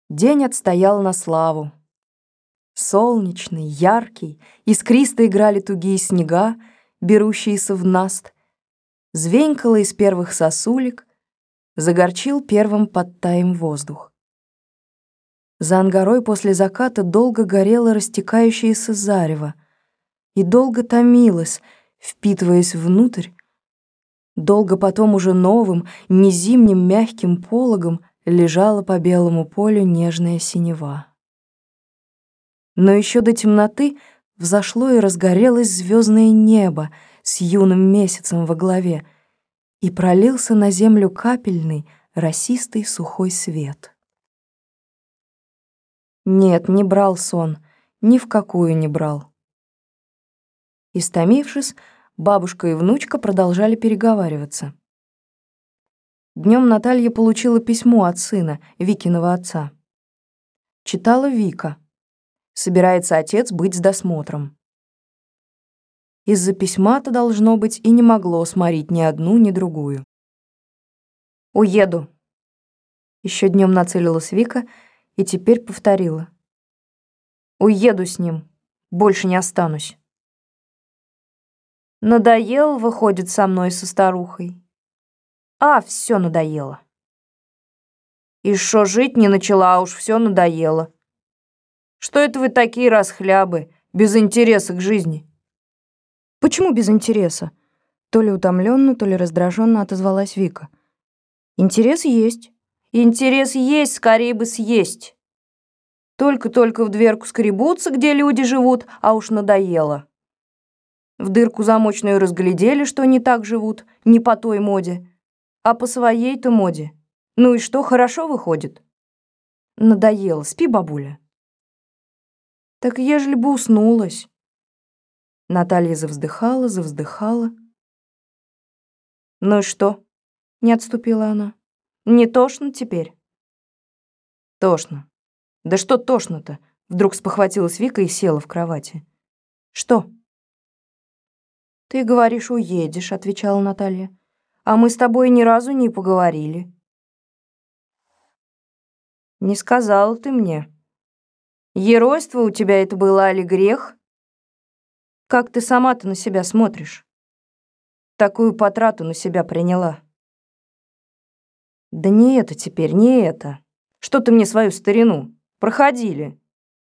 День отстоял на славу. Солнечный, яркий, искристо играли тугие снега, берущиеся в наст. Звенькало из первых сосулек, загорчил первым подтаем воздух. За ангарой после заката долго горело растекающееся зарево и долго томилось, впитываясь внутрь. Долго потом уже новым, не зимним мягким пологом лежала по белому полю нежная синева. Но еще до темноты взошло и разгорелось звездное небо с юным месяцем во главе, и пролился на землю капельный, росистый сухой свет. Нет, не брал сон, ни в какую не брал. Истомившись, бабушка и внучка продолжали переговариваться. Днем Наталья получила письмо от сына, Викиного отца. Читала Вика. Собирается отец быть с досмотром. Из-за письма-то, должно быть, и не могло сморить ни одну, ни другую. «Уеду», — еще днем нацелилась Вика и теперь повторила. «Уеду с ним, больше не останусь». Надоел, выходит, со мной, со старухой. А, все надоело. И шо жить не начала, а уж все надоело. Что это вы такие расхлябы, без интереса к жизни? Почему без интереса? То ли утомленно, то ли раздраженно отозвалась Вика. Интерес есть. Интерес есть, скорее бы съесть. Только-только в дверку скребутся, где люди живут, а уж надоело. В дырку замочную разглядели, что не так живут, не по той моде, а по своей-то моде. Ну и что, хорошо выходит? Надоело, спи, бабуля. Так ежели бы уснулась. Наталья завздыхала. Ну и что? Не отступила она. Не тошно теперь? Тошно. Да что тошно-то? Вдруг спохватилась Вика и села в кровати. Что? Ты говоришь, уедешь, отвечала Наталья. А мы с тобой ни разу не поговорили. Не сказала ты мне. Геройство у тебя это было или грех? Как ты сама-то на себя смотришь? Такую потрату на себя приняла. Да не это теперь, не это. Что ты мне свою старину? Проходили.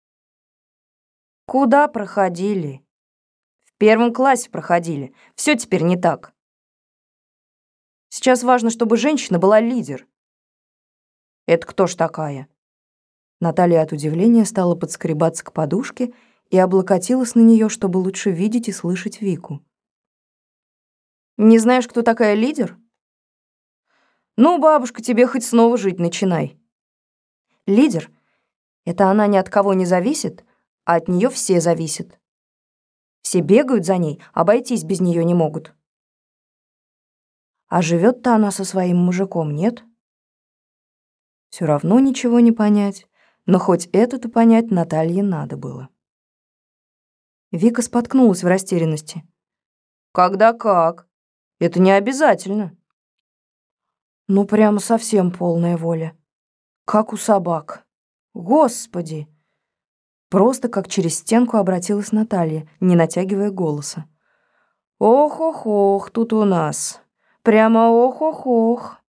Куда проходили? В первом классе проходили. Все теперь не так. Сейчас важно, чтобы женщина была лидер. Это кто ж такая? Наталья от удивления стала подскребаться к подушке и облокотилась на нее, чтобы лучше видеть и слышать Вику. Не знаешь, кто такая лидер? Ну, бабушка, тебе хоть снова жить начинай. Лидер — это она ни от кого не зависит, а от нее все зависят. Все бегают за ней, обойтись без нее не могут. А живет-то она со своим мужиком, нет? Все равно ничего не понять, но хоть это-то понять Наталье надо было. Вика споткнулась в растерянности. Когда как? Это не обязательно. Ну, прямо совсем полная воля. Как у собак. Господи! Просто как через стенку обратилась Наталья, не натягивая голоса. Ох-ох-ох, тут у нас. Прямо ох-ох-ох.